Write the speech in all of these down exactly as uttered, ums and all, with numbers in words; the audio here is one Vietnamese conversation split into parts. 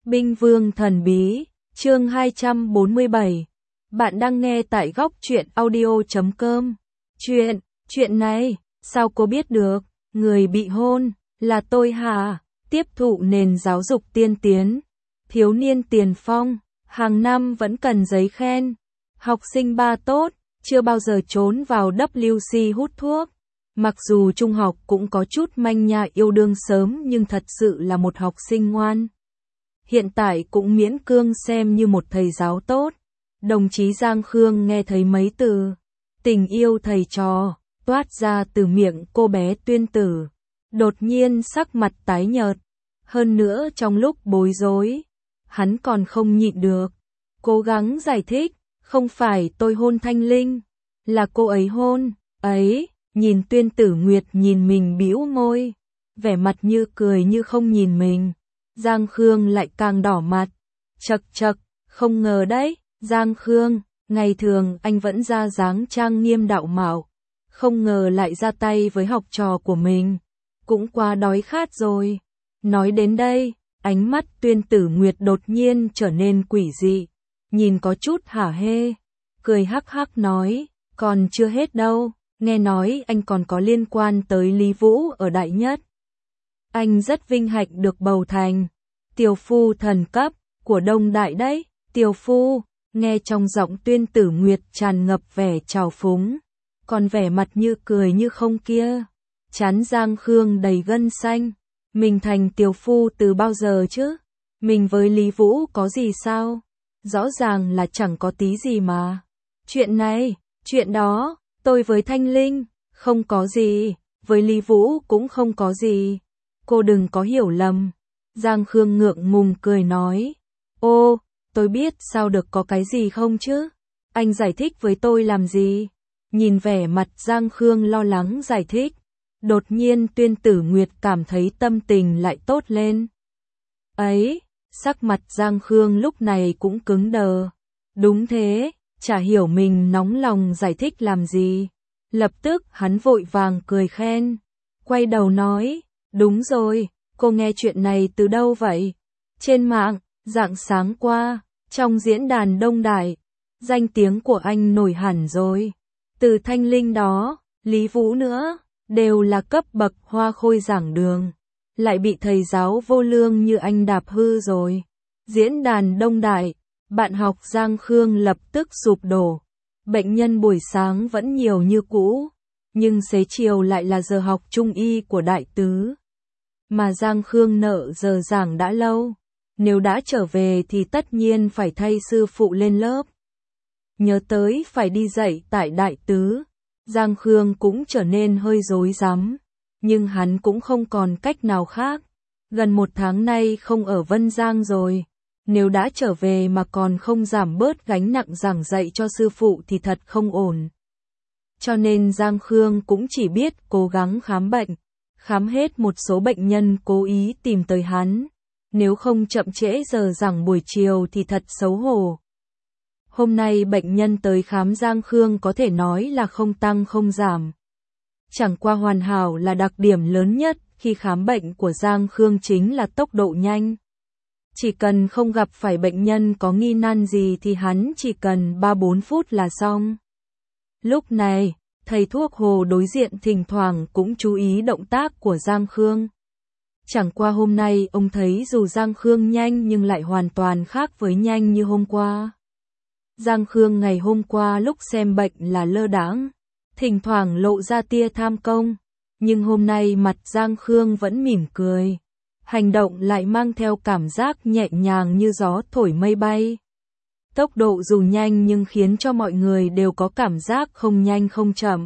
Binh Vương Thần Bí, chương hai trăm bốn mươi bảy. Bạn đang nghe tại góc truyện audio chấm com. Chuyện, chuyện này, sao cô biết được, người bị hôn, là tôi hả? Tiếp thụ nền giáo dục tiên tiến, thiếu niên tiền phong, hàng năm vẫn cần giấy khen. Học sinh ba tốt, chưa bao giờ trốn vào vê kép xê hút thuốc. Mặc dù trung học cũng có chút manh nha yêu đương sớm nhưng thật sự là một học sinh ngoan. Hiện tại cũng miễn cương xem như một thầy giáo tốt. Đồng chí Giang Khương nghe thấy mấy từ tình yêu thầy trò toát ra từ miệng cô bé Tuyên Tử, đột nhiên sắc mặt tái nhợt. Hơn nữa trong lúc bối rối, hắn còn không nhịn được, cố gắng giải thích, không phải tôi hôn Thanh Linh, là cô ấy hôn. Ấy, nhìn Tuyên Tử Nguyệt nhìn mình bĩu môi, vẻ mặt như cười như không nhìn mình. Giang Khương lại càng đỏ mặt. Chậc chậc, không ngờ đấy, Giang Khương, ngày thường anh vẫn ra dáng trang nghiêm đạo mạo, không ngờ lại ra tay với học trò của mình, cũng quá đói khát rồi. Nói đến đây, ánh mắt Tuyên Tử Nguyệt đột nhiên trở nên quỷ dị, nhìn có chút hả hê, cười hắc hắc nói, còn chưa hết đâu, nghe nói anh còn có liên quan tới Lý Vũ ở Đại Nhất. Anh rất vinh hạnh được bầu thành tiểu phu thần cấp của Đông Đại đấy. Tiểu phu, nghe trong giọng Tuyên Tử Nguyệt tràn ngập vẻ trào phúng, còn vẻ mặt như cười như không kia. Trán Giang Khương đầy gân xanh. Mình thành tiểu phu từ bao giờ chứ? Mình với Lý Vũ có gì sao? Rõ ràng là chẳng có tí gì mà. Chuyện này, chuyện đó, tôi với Thanh Linh, không có gì, với Lý Vũ cũng không có gì. Cô đừng có hiểu lầm. Giang Khương ngượng ngùng cười nói. Ô, tôi biết sao được có cái gì không chứ? Anh giải thích với tôi làm gì? Nhìn vẻ mặt Giang Khương lo lắng giải thích. Đột nhiên Tuyên Tử Nguyệt cảm thấy tâm tình lại tốt lên. Ấy, sắc mặt Giang Khương lúc này cũng cứng đờ. Đúng thế, chả hiểu mình nóng lòng giải thích làm gì. Lập tức hắn vội vàng cười khen. Quay đầu nói, đúng rồi, cô nghe chuyện này từ đâu vậy? Trên mạng, rạng sáng qua, trong diễn đàn Đông Đại, danh tiếng của anh nổi hẳn rồi. Từ Thanh Linh đó, Lý Vũ nữa, đều là cấp bậc hoa khôi giảng đường, lại bị thầy giáo vô lương như anh đạp hư rồi. Diễn đàn Đông Đại, bạn học Giang Khương lập tức sụp đổ. Bệnh nhân buổi sáng vẫn nhiều như cũ, nhưng xế chiều lại là giờ học trung y của đại tứ. Mà Giang Khương nợ giờ giảng đã lâu, nếu đã trở về thì tất nhiên phải thay sư phụ lên lớp. Nhớ tới phải đi dạy tại đại tứ, Giang Khương cũng trở nên hơi rối rắm, nhưng hắn cũng không còn cách nào khác. Gần một tháng nay không ở Vân Giang rồi, nếu đã trở về mà còn không giảm bớt gánh nặng giảng dạy cho sư phụ thì thật không ổn. Cho nên Giang Khương cũng chỉ biết cố gắng khám bệnh, khám hết một số bệnh nhân cố ý tìm tới hắn, nếu không chậm trễ giờ giảng buổi chiều thì thật xấu hổ. Hôm nay bệnh nhân tới khám Giang Khương có thể nói là không tăng không giảm. Chẳng qua hoàn hảo là đặc điểm lớn nhất khi khám bệnh của Giang Khương chính là tốc độ nhanh. Chỉ cần không gặp phải bệnh nhân có nghi nan gì thì hắn chỉ cần ba bốn phút là xong. Lúc này, thầy thuốc Hồ đối diện thỉnh thoảng cũng chú ý động tác của Giang Khương. Chẳng qua hôm nay ông thấy dù Giang Khương nhanh nhưng lại hoàn toàn khác với nhanh như hôm qua. Giang Khương ngày hôm qua lúc xem bệnh là lơ đãng, thỉnh thoảng lộ ra tia tham công, nhưng hôm nay mặt Giang Khương vẫn mỉm cười, hành động lại mang theo cảm giác nhẹ nhàng như gió thổi mây bay. Tốc độ dù nhanh nhưng khiến cho mọi người đều có cảm giác không nhanh không chậm.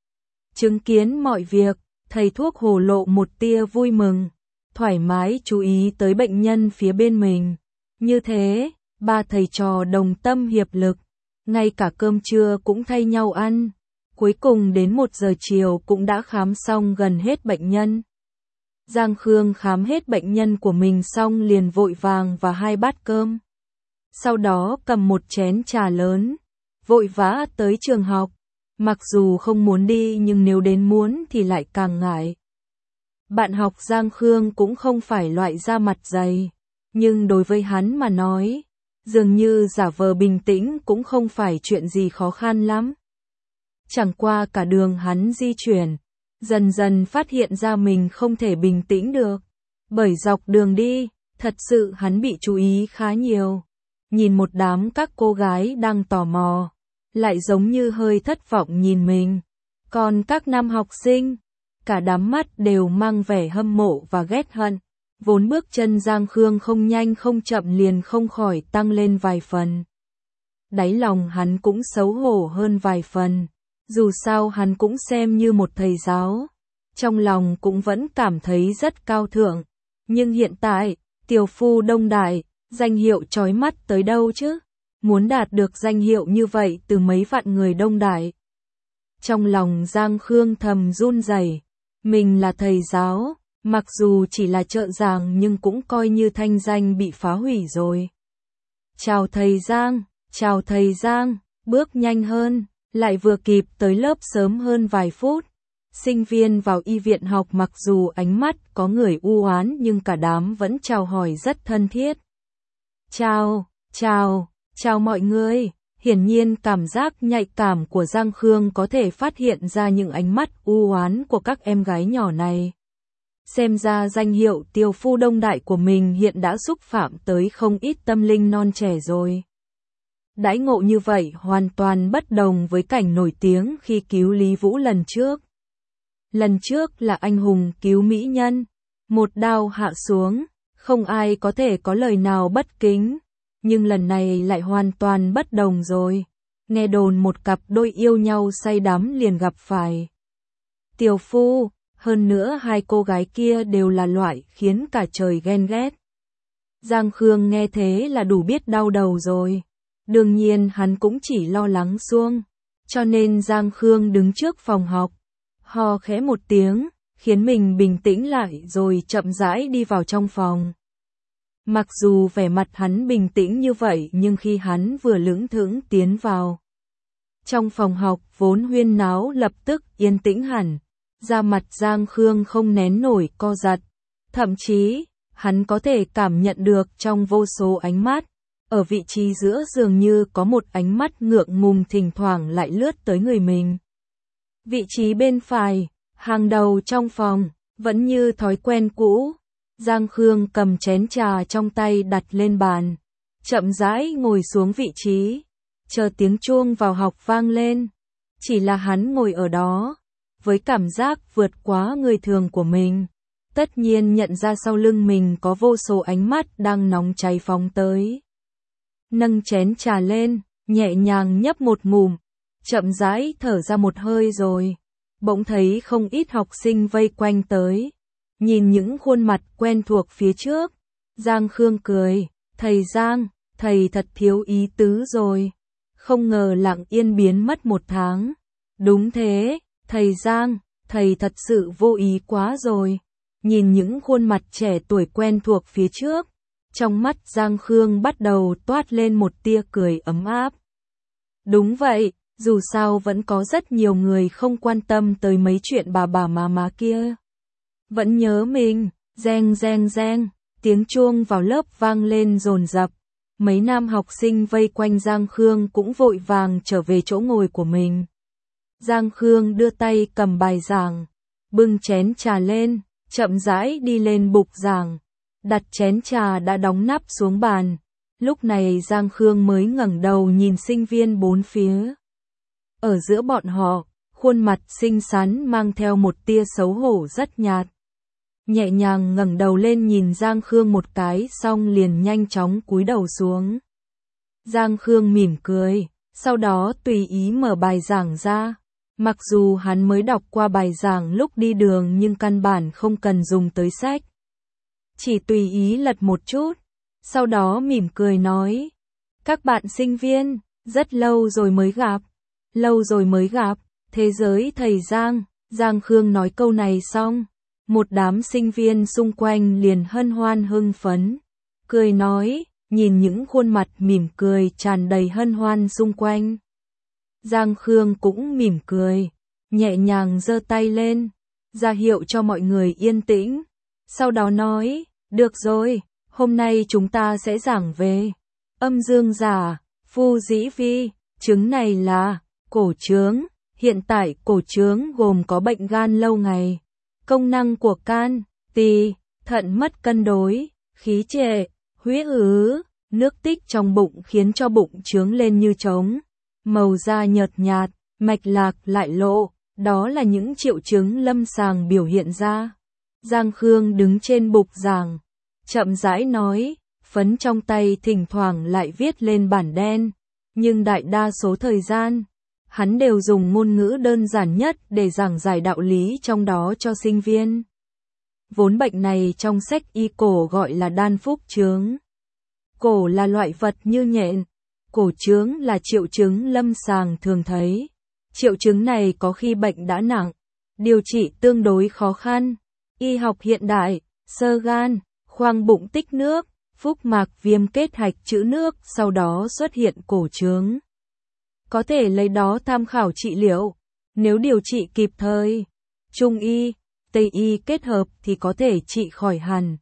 Chứng kiến mọi việc, thầy thuốc Hồ lộ một tia vui mừng, thoải mái chú ý tới bệnh nhân phía bên mình. Như thế, ba thầy trò đồng tâm hiệp lực, ngay cả cơm trưa cũng thay nhau ăn. Cuối cùng đến một giờ chiều cũng đã khám xong gần hết bệnh nhân. Giang Khương khám hết bệnh nhân của mình xong liền vội vàng và hai bát cơm. Sau đó cầm một chén trà lớn, vội vã tới trường học. Mặc dù không muốn đi nhưng nếu đến muốn thì lại càng ngại. Bạn học Giang Khương cũng không phải loại da mặt dày. Nhưng đối với hắn mà nói, dường như giả vờ bình tĩnh cũng không phải chuyện gì khó khăn lắm. Chẳng qua cả đường hắn di chuyển, dần dần phát hiện ra mình không thể bình tĩnh được. Bởi dọc đường đi, thật sự hắn bị chú ý khá nhiều. Nhìn một đám các cô gái đang tò mò, lại giống như hơi thất vọng nhìn mình. Còn các nam học sinh, cả đám mắt đều mang vẻ hâm mộ và ghét hận. Vốn bước chân Giang Khương không nhanh không chậm liền không khỏi tăng lên vài phần. Đáy lòng hắn cũng xấu hổ hơn vài phần. Dù sao hắn cũng xem như một thầy giáo. Trong lòng cũng vẫn cảm thấy rất cao thượng. Nhưng hiện tại, tiểu phu đông đại, danh hiệu chói mắt tới đâu chứ? Muốn đạt được danh hiệu như vậy từ mấy vạn người đông đại. Trong lòng Giang Khương thầm run rẩy. Mình là thầy giáo, mặc dù chỉ là trợ giảng nhưng cũng coi như thanh danh bị phá hủy rồi. Chào thầy Giang, chào thầy Giang, bước nhanh hơn, lại vừa kịp tới lớp sớm hơn vài phút. Sinh viên vào y viện học mặc dù ánh mắt có người u oán nhưng cả đám vẫn chào hỏi rất thân thiết. Chào, chào, chào mọi người. Hiển nhiên cảm giác nhạy cảm của Giang Khương có thể phát hiện ra những ánh mắt u oán của các em gái nhỏ này. Xem ra danh hiệu tiểu phu đông đại của mình hiện đã xúc phạm tới không ít tâm linh non trẻ rồi. Đãi ngộ như vậy hoàn toàn bất đồng với cảnh nổi tiếng khi cứu Lý Vũ lần trước. Lần trước là anh hùng cứu mỹ nhân, một đao hạ xuống, không ai có thể có lời nào bất kính. Nhưng lần này lại hoàn toàn bất đồng rồi. Nghe đồn một cặp đôi yêu nhau say đắm liền gặp phải tiểu phu, hơn nữa hai cô gái kia đều là loại khiến cả trời ghen ghét. Giang Khương nghe thế là đủ biết đau đầu rồi. Đương nhiên hắn cũng chỉ lo lắng xuông. Cho nên Giang Khương đứng trước phòng học, ho khẽ một tiếng, khiến mình bình tĩnh lại rồi chậm rãi đi vào trong phòng. Mặc dù vẻ mặt hắn bình tĩnh như vậy nhưng khi hắn vừa lững thững tiến vào trong phòng học vốn huyên náo lập tức yên tĩnh hẳn. Da mặt Giang Khương không nén nổi co giật. Thậm chí, hắn có thể cảm nhận được trong vô số ánh mắt. Ở vị trí giữa dường như có một ánh mắt ngượng ngùng thỉnh thoảng lại lướt tới người mình. Vị trí bên phải, hàng đầu trong phòng, vẫn như thói quen cũ. Giang Khương cầm chén trà trong tay đặt lên bàn, chậm rãi ngồi xuống vị trí, chờ tiếng chuông vào học vang lên. Chỉ là hắn ngồi ở đó, với cảm giác vượt quá người thường của mình, tất nhiên nhận ra sau lưng mình có vô số ánh mắt đang nóng cháy phóng tới. Nâng chén trà lên, nhẹ nhàng nhấp một ngụm, chậm rãi thở ra một hơi rồi, bỗng thấy không ít học sinh vây quanh tới. Nhìn những khuôn mặt quen thuộc phía trước, Giang Khương cười, thầy Giang, thầy thật thiếu ý tứ rồi. Không ngờ lặng yên biến mất một tháng. Đúng thế, thầy Giang, thầy thật sự vô ý quá rồi. Nhìn những khuôn mặt trẻ tuổi quen thuộc phía trước, trong mắt Giang Khương bắt đầu toát lên một tia cười ấm áp. Đúng vậy, dù sao vẫn có rất nhiều người không quan tâm tới mấy chuyện bà bà má má kia. Vẫn nhớ mình, reng reng reng, tiếng chuông vào lớp vang lên dồn dập. Mấy nam học sinh vây quanh Giang Khương cũng vội vàng trở về chỗ ngồi của mình. Giang Khương đưa tay cầm bài giảng, bưng chén trà lên, chậm rãi đi lên bục giảng, đặt chén trà đã đóng nắp xuống bàn. Lúc này Giang Khương mới ngẩng đầu nhìn sinh viên bốn phía. Ở giữa bọn họ, khuôn mặt xinh xắn mang theo một tia xấu hổ rất nhạt. Nhẹ nhàng ngẩng đầu lên nhìn Giang Khương một cái xong liền nhanh chóng cúi đầu xuống. Giang Khương mỉm cười, sau đó tùy ý mở bài giảng ra. Mặc dù hắn mới đọc qua bài giảng lúc đi đường nhưng căn bản không cần dùng tới sách. Chỉ tùy ý lật một chút, sau đó mỉm cười nói. Các bạn sinh viên, rất lâu rồi mới gặp, lâu rồi mới gặp, thế giới thầy Giang. Giang Khương nói câu này xong, một đám sinh viên xung quanh liền hân hoan hưng phấn, cười nói, nhìn những khuôn mặt mỉm cười tràn đầy hân hoan xung quanh. Giang Khương cũng mỉm cười, nhẹ nhàng giơ tay lên, ra hiệu cho mọi người yên tĩnh, sau đó nói, được rồi, Hôm nay chúng ta sẽ giảng về âm dương giả, phu dĩ vi, chứng này là cổ trướng. Hiện tại cổ trướng gồm có bệnh gan lâu ngày, công năng của can, tỳ, thận mất cân đối, khí trệ, huyết ứ, nước tích trong bụng khiến cho bụng trướng lên như trống, màu da nhợt nhạt, mạch lạc lại lộ, đó là những triệu chứng lâm sàng biểu hiện ra. Giang Khương đứng trên bục giảng, chậm rãi nói, phấn trong tay thỉnh thoảng lại viết lên bản đen, nhưng đại đa số thời gian, hắn đều dùng ngôn ngữ đơn giản nhất để giảng giải đạo lý trong đó cho sinh viên. Vốn bệnh này trong sách y cổ gọi là đan phúc chướng. Cổ là loại vật như nhện, cổ chướng là triệu chứng lâm sàng thường thấy. Triệu chứng này có khi bệnh đã nặng, điều trị tương đối khó khăn. Y học hiện đại, xơ gan, khoang bụng tích nước, phúc mạc viêm kết hạch trữ nước, sau đó xuất hiện cổ chướng. Có thể lấy đó tham khảo trị liệu, nếu điều trị kịp thời, Trung y, Tây y kết hợp thì có thể trị khỏi hẳn.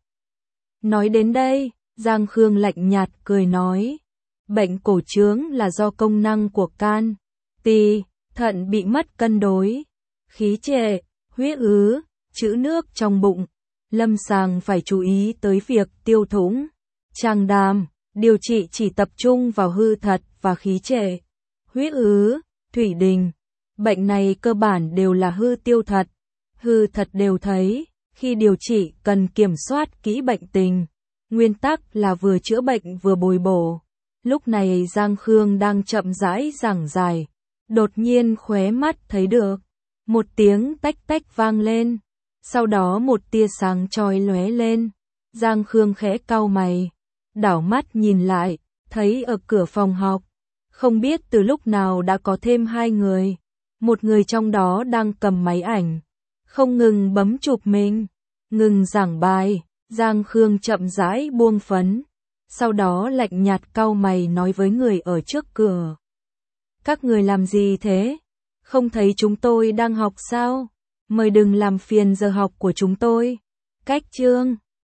Nói đến đây, Giang Khương lạnh nhạt cười nói, bệnh cổ chướng là do công năng của can, tỳ, thận bị mất cân đối, khí trệ, huyết ứ, trữ nước trong bụng, lâm sàng phải chú ý tới việc tiêu thủng, tràng đàm, điều trị chỉ tập trung vào hư thật và khí trệ, huyết ứ, thủy đình. Bệnh này cơ bản đều là hư tiêu thật, hư thật đều thấy, khi điều trị cần kiểm soát kỹ bệnh tình, nguyên tắc là vừa chữa bệnh vừa bồi bổ. Lúc này Giang Khương đang chậm rãi giảng giải, đột nhiên khóe mắt thấy được một tiếng tách tách vang lên, sau đó một tia sáng chói lóe lên. Giang Khương khẽ cau mày, đảo mắt nhìn lại, thấy ở cửa phòng học, không biết từ lúc nào đã có thêm hai người, một người trong đó đang cầm máy ảnh, không ngừng bấm chụp mình, ngừng giảng bài. Giang Khương chậm rãi buông phấn, sau đó lạnh nhạt cau mày nói với người ở trước cửa. Các người làm gì thế? Không thấy chúng tôi đang học sao? Mời đừng làm phiền giờ học của chúng tôi. Cách chương